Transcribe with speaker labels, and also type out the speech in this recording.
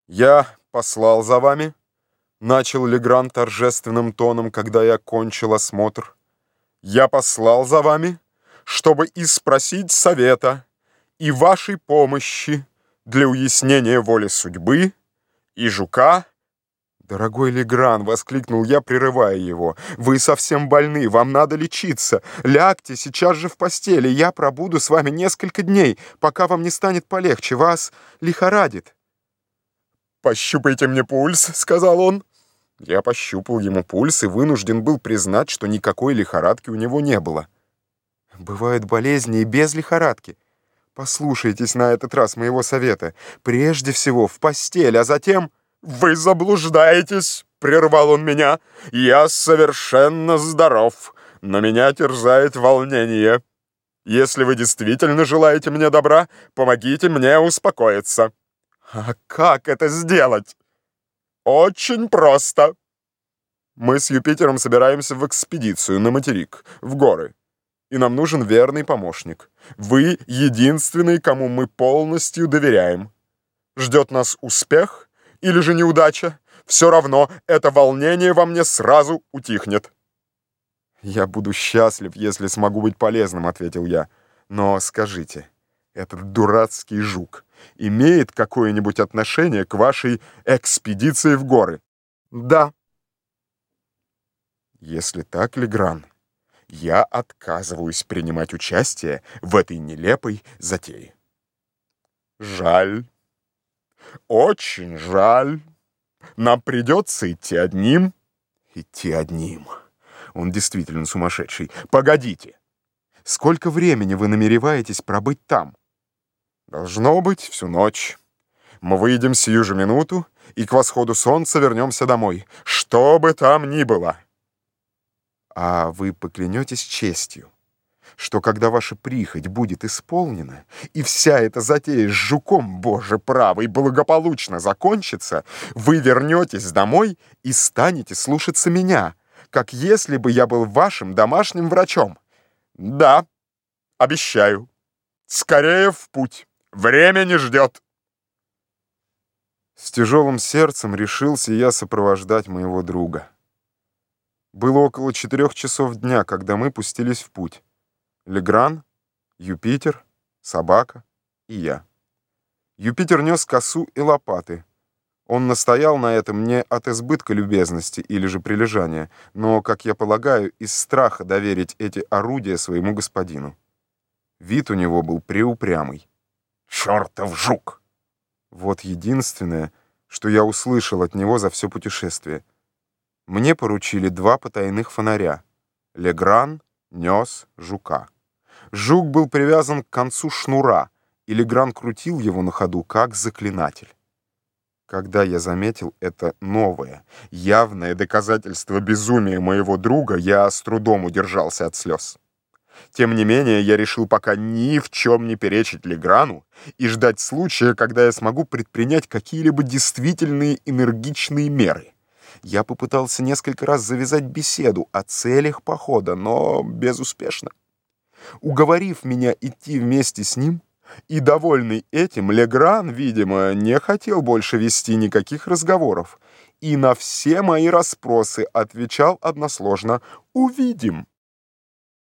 Speaker 1: «Я послал за вами», — начал Легран торжественным тоном, когда я кончил осмотр. «Я послал за вами, чтобы и спросить совета и вашей помощи для уяснения воли судьбы и жука». «Дорогой Легран», — воскликнул я, прерывая его, — «вы совсем больны, вам надо лечиться. Лягте сейчас же в постели, я пробуду с вами несколько дней, пока вам не станет полегче, вас лихорадит». «Пощупайте мне пульс», — сказал он. Я пощупал ему пульс и вынужден был признать, что никакой лихорадки у него не было. «Бывают болезни и без лихорадки. Послушайтесь на этот раз моего совета. Прежде всего в постель, а затем...» «Вы заблуждаетесь», — прервал он меня. «Я совершенно здоров, но меня терзает волнение. Если вы действительно желаете мне добра, помогите мне успокоиться». «А как это сделать?» «Очень просто. Мы с Юпитером собираемся в экспедицию на материк, в горы, и нам нужен верный помощник. Вы единственный, кому мы полностью доверяем. Ждет нас успех или же неудача, все равно это волнение во мне сразу утихнет». «Я буду счастлив, если смогу быть полезным», — ответил я. «Но скажите, этот дурацкий жук имеет какое-нибудь отношение к вашей экспедиции в горы?» «Да». «Если так, Легран, я отказываюсь принимать участие в этой нелепой затее». «Жаль. Очень жаль. Нам придется идти одним». «Идти одним. Он действительно сумасшедший. Погодите. Сколько времени вы намереваетесь пробыть там?» «Должно быть, всю ночь. Мы выйдем сию же минуту и к восходу солнца вернемся домой, что бы там ни было». «А вы поклянетесь честью, что когда ваша прихоть будет исполнена, и вся эта затея с жуком, Боже правый, благополучно закончится, вы вернетесь домой и станете слушаться меня, как если бы я был вашим домашним врачом?» «Да, обещаю. Скорее в путь. Время не ждет». С тяжелым сердцем решился я сопровождать моего друга. Было около 4 часов дня, когда мы пустились в путь. Легран, Юпитер, собака и я. Юпитер нес косу и лопаты. Он настоял на этом не от избытка любезности или же прилежания, но, как я полагаю, из страха доверить эти орудия своему господину. Вид у него был преупрямый. «Чертов жук!» Вот единственное, что я услышал от него за все путешествие. Мне поручили 2 потайных фонаря. Легран нес жука. Жук был привязан к концу шнура, и Легран крутил его на ходу, как заклинатель. Когда я заметил это новое, явное доказательство безумия моего друга, я с трудом удержался от слез. Тем не менее, я решил пока ни в чем не перечить Леграну и ждать случая, когда я смогу предпринять какие-либо действительные энергичные меры. Я попытался несколько раз завязать беседу о целях похода, но безуспешно. Уговорив меня идти вместе с ним, и, довольный этим, Легран, видимо, не хотел больше вести никаких разговоров, и на все мои расспросы отвечал односложно: «Увидим».